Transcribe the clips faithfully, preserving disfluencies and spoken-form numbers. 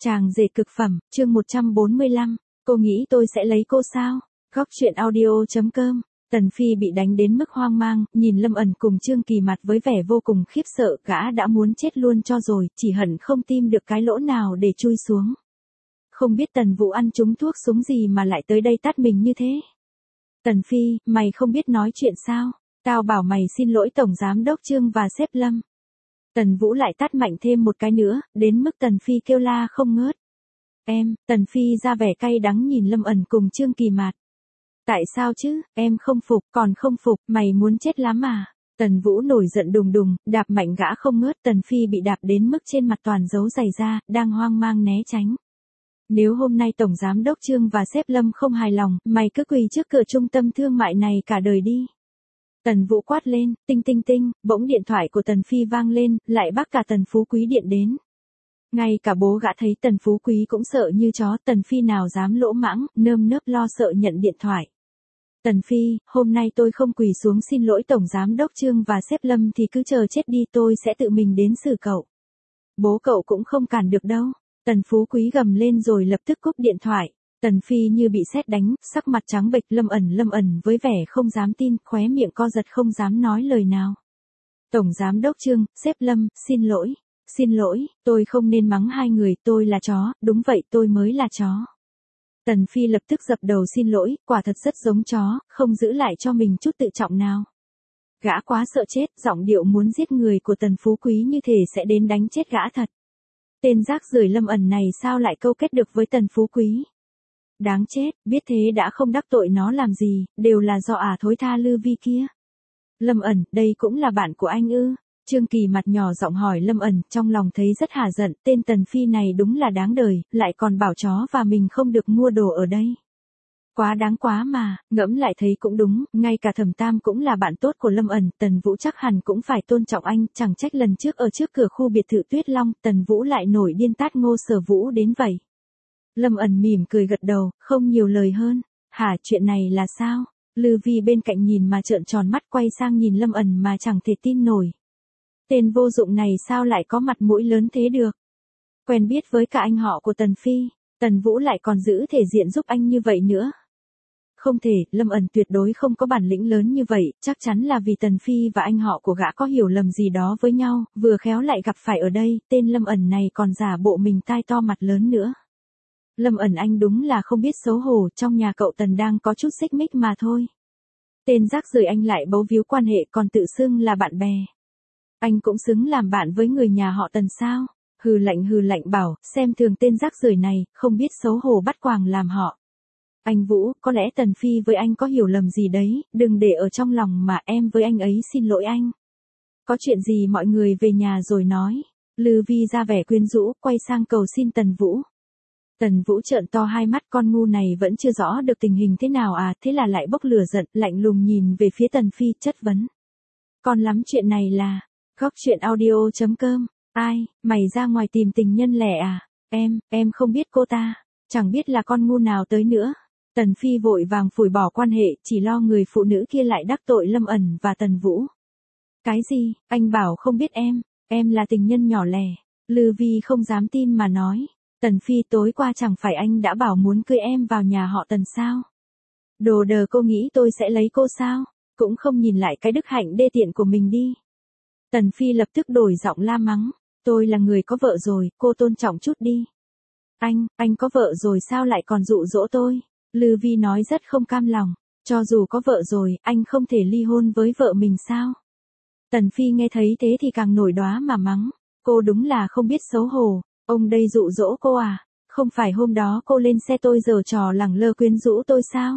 Chàng rể cực phẩm, chương một trăm bốn mươi lăm, cô nghĩ tôi sẽ lấy cô sao? Góc truyện audio.com. Tần Phi bị đánh đến mức hoang mang, nhìn Lâm ẩn cùng Trương Kỳ mặt với vẻ vô cùng khiếp sợ, gã đã muốn chết luôn cho rồi, chỉ hận không tìm được cái lỗ nào để chui xuống. Không biết Tần Vũ ăn trúng thuốc súng gì mà lại tới đây tát mình như thế. Tần Phi, mày không biết nói chuyện sao? Tao bảo mày xin lỗi Tổng Giám Đốc Trương và sếp Lâm. Tần Vũ lại tát mạnh thêm một cái nữa, đến mức Tần Phi kêu la không ngớt. Em, Tần Phi ra vẻ cay đắng nhìn Lâm ẩn cùng Trương Kỳ Mạt. Tại sao chứ, em không phục, còn không phục, mày muốn chết lắm à? Tần Vũ nổi giận đùng đùng, đạp mạnh gã không ngớt. Tần Phi bị đạp đến mức trên mặt toàn dấu giày da, đang hoang mang né tránh. Nếu hôm nay Tổng Giám Đốc Trương và sếp Lâm không hài lòng, mày cứ quỳ trước cửa trung tâm thương mại này cả đời đi. Tần Vũ quát lên, tinh tinh tinh, bỗng điện thoại của Tần Phi vang lên, lại bác cả Tần Phú Quý điện đến. Ngay cả bố gã thấy Tần Phú Quý cũng sợ như chó, Tần Phi nào dám lỗ mãng, nơm nớp lo sợ nhận điện thoại. Tần Phi, hôm nay tôi không quỳ xuống xin lỗi Tổng Giám Đốc Trương và sếp Lâm thì cứ chờ chết đi, tôi sẽ tự mình đến xử cậu. Bố cậu cũng không cản được đâu. Tần Phú Quý gầm lên rồi lập tức cúp điện thoại. Tần Phi như bị sét đánh, sắc mặt trắng bệch. Lâm ẩn lâm ẩn với vẻ không dám tin, khóe miệng co giật không dám nói lời nào. Tổng Giám Đốc Trương, sếp Lâm, xin lỗi. Xin lỗi, tôi không nên mắng hai người, tôi là chó, đúng vậy tôi mới là chó. Tần Phi lập tức dập đầu xin lỗi, quả thật rất giống chó, không giữ lại cho mình chút tự trọng nào. Gã quá sợ chết, giọng điệu muốn giết người của Tần Phú Quý như thể sẽ đến đánh chết gã thật. Tên rác rưởi Lâm ẩn này sao lại câu kết được với Tần Phú Quý? Đáng chết, biết thế đã không đắc tội nó làm gì, đều là do ả thối tha Lư Vi kia. Lâm ẩn, đây cũng là bạn của anh ư? Trương Kỳ mặt nhỏ giọng hỏi Lâm ẩn, trong lòng thấy rất hả giận, tên Tần Phi này đúng là đáng đời, lại còn bảo chó và mình không được mua đồ ở đây. Quá đáng quá mà, ngẫm lại thấy cũng đúng, ngay cả Thẩm Tam cũng là bạn tốt của Lâm ẩn, Tần Vũ chắc hẳn cũng phải tôn trọng anh, chẳng trách lần trước ở trước cửa khu biệt thự Tuyết Long, Tần Vũ lại nổi điên tát Ngô Sở Vũ đến vậy. Lâm ẩn mỉm cười gật đầu, không nhiều lời hơn. Hả, chuyện này là sao? Lư Vi bên cạnh nhìn mà trợn tròn mắt, quay sang nhìn Lâm ẩn mà chẳng thể tin nổi. Tên vô dụng này sao lại có mặt mũi lớn thế được? Quen biết với cả anh họ của Tần Phi, Tần Vũ lại còn giữ thể diện giúp anh như vậy nữa. Không thể, Lâm ẩn tuyệt đối không có bản lĩnh lớn như vậy, chắc chắn là vì Tần Phi và anh họ của gã có hiểu lầm gì đó với nhau, vừa khéo lại gặp phải ở đây, tên Lâm ẩn này còn giả bộ mình tai to mặt lớn nữa. Lâm ẩn anh đúng là không biết xấu hổ, trong nhà cậu Tần đang có chút xích mích mà thôi. Tên rác rưởi anh lại bấu víu quan hệ còn tự xưng là bạn bè. Anh cũng xứng làm bạn với người nhà họ Tần sao? Hừ lạnh hừ lạnh bảo, xem thường tên rác rưởi này, không biết xấu hổ bắt quàng làm họ. Anh Vũ, có lẽ Tần Phi với anh có hiểu lầm gì đấy, đừng để ở trong lòng mà, em với anh ấy xin lỗi anh. Có chuyện gì mọi người về nhà rồi nói. Lư Vi ra vẻ quyến rũ, quay sang cầu xin Tần Vũ. Tần Vũ trợn to hai mắt, con ngu này vẫn chưa rõ được tình hình thế nào à, thế là lại bốc lửa giận, lạnh lùng nhìn về phía Tần Phi, chất vấn. Còn lắm chuyện này là, góc truyện audio.com, ai, mày ra ngoài tìm tình nhân lẻ à, em, em không biết cô ta, chẳng biết là con ngu nào tới nữa. Tần Phi vội vàng phủi bỏ quan hệ, chỉ lo người phụ nữ kia lại đắc tội Lâm ẩn và Tần Vũ. Cái gì, anh bảo không biết em, em là tình nhân nhỏ lẻ. Lư Vi không dám tin mà nói. Tần Phi, tối qua chẳng phải anh đã bảo muốn cưới em vào nhà họ Tần sao? Đồ đờ, cô nghĩ tôi sẽ lấy cô sao? Cũng không nhìn lại cái đức hạnh đê tiện của mình đi. Tần Phi lập tức đổi giọng la mắng. Tôi là người có vợ rồi, cô tôn trọng chút đi. Anh, anh có vợ rồi sao lại còn dụ dỗ tôi? Lư Vi nói rất không cam lòng. Cho dù có vợ rồi, anh không thể ly hôn với vợ mình sao? Tần Phi nghe thấy thế thì càng nổi đoá mà mắng. Cô đúng là không biết xấu hổ. Ông đây dụ dỗ cô à? Không phải hôm đó cô lên xe tôi giở trò lẳng lơ quyến rũ tôi sao?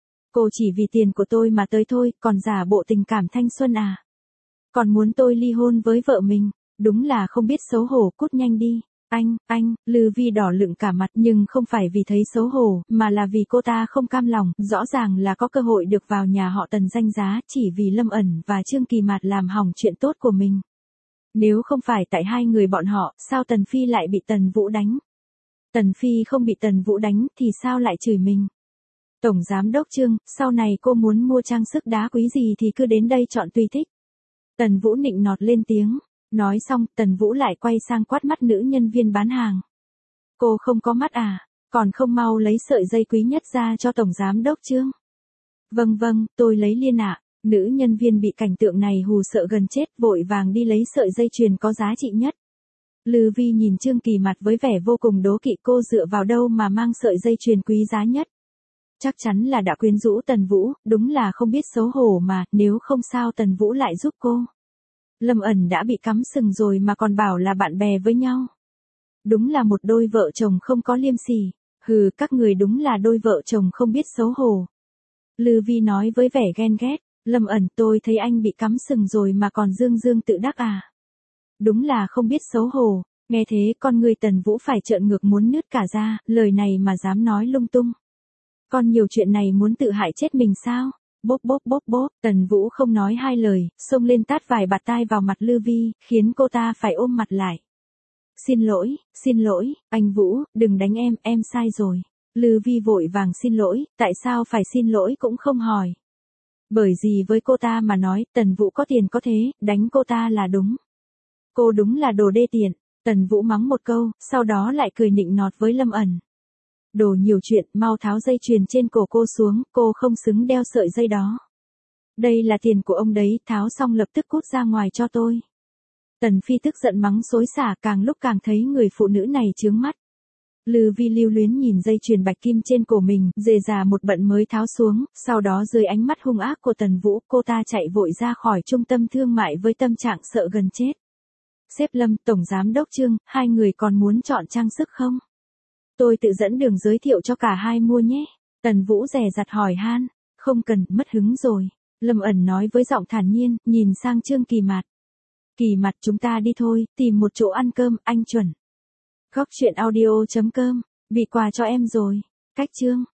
Cô chỉ vì tiền của tôi mà tới thôi, còn giả bộ tình cảm thanh xuân à? Còn muốn tôi ly hôn với vợ mình, đúng là không biết xấu hổ, cút nhanh đi. Anh, anh, Lư Vi đỏ lựng cả mặt, nhưng không phải vì thấy xấu hổ, mà là vì cô ta không cam lòng, rõ ràng là có cơ hội được vào nhà họ Tần danh giá, chỉ vì Lâm ẩn và Trương Kỳ Mạt làm hỏng chuyện tốt của mình. Nếu không phải tại hai người bọn họ, sao Tần Phi lại bị Tần Vũ đánh? Tần Phi không bị Tần Vũ đánh, thì sao lại chửi mình? Tổng Giám Đốc Trương, sau này cô muốn mua trang sức đá quý gì thì cứ đến đây chọn tùy thích. Tần Vũ nịnh nọt lên tiếng. Nói xong, Tần Vũ lại quay sang quát mắt nữ nhân viên bán hàng. Cô không có mắt à, còn không mau lấy sợi dây quý nhất ra cho Tổng Giám Đốc Trương. Vâng vâng, tôi lấy liền ạ. Nữ nhân viên bị cảnh tượng này hù sợ gần chết, vội vàng đi lấy sợi dây chuyền có giá trị nhất. Lư Vi nhìn Trương Kỳ mặt với vẻ vô cùng đố kỵ, cô dựa vào đâu mà mang sợi dây chuyền quý giá nhất. Chắc chắn là đã quyến rũ Tần Vũ, đúng là không biết xấu hổ mà, nếu không sao Tần Vũ lại giúp cô. Lâm ẩn đã bị cắm sừng rồi mà còn bảo là bạn bè với nhau. Đúng là một đôi vợ chồng không có liêm sỉ, hừ, các người đúng là đôi vợ chồng không biết xấu hổ. Lư Vi nói với vẻ ghen ghét, Lâm ẩn, tôi thấy anh bị cắm sừng rồi mà còn dương dương tự đắc à. Đúng là không biết xấu hổ, nghe thế con người Tần Vũ phải trợn ngược muốn nứt cả ra, lời này mà dám nói lung tung. Con nhiều chuyện này muốn tự hại chết mình sao? Bốp bốp bốp bốp, Tần Vũ không nói hai lời, xông lên tát vài bạt tai vào mặt Lư Vi, khiến cô ta phải ôm mặt lại. Xin lỗi, xin lỗi, anh Vũ, đừng đánh em, em sai rồi. Lư Vi vội vàng xin lỗi, tại sao phải xin lỗi cũng không hỏi. Bởi vì với cô ta mà nói, Tần Vũ có tiền có thế, đánh cô ta là đúng. Cô đúng là đồ đê tiện, Tần Vũ mắng một câu, sau đó lại cười nịnh nọt với Lâm ẩn. Đồ nhiều chuyện, mau tháo dây chuyền trên cổ cô xuống, cô không xứng đeo sợi dây đó. Đây là tiền của ông đấy, tháo xong lập tức cút ra ngoài cho tôi. Tần Phi tức giận mắng xối xả, càng lúc càng thấy người phụ nữ này chướng mắt. Lư Vi lưu luyến nhìn dây chuyền bạch kim trên cổ mình, dề già một bận mới tháo xuống, sau đó dưới ánh mắt hung ác của Tần Vũ, cô ta chạy vội ra khỏi trung tâm thương mại với tâm trạng sợ gần chết. Sếp Lâm, Tổng Giám Đốc Trương, hai người còn muốn chọn trang sức không? Tôi tự dẫn đường giới thiệu cho cả hai mua nhé. Tần Vũ dè dặt hỏi han. Không cần, mất hứng rồi. Lâm ẩn nói với giọng thản nhiên, nhìn sang Trương Kỳ Mạt. Kỳ Mạt, chúng ta đi thôi, tìm một chỗ ăn cơm, anh chuẩn. Góc truyện audio chấm com, bị quà cho em rồi. Cách Trương.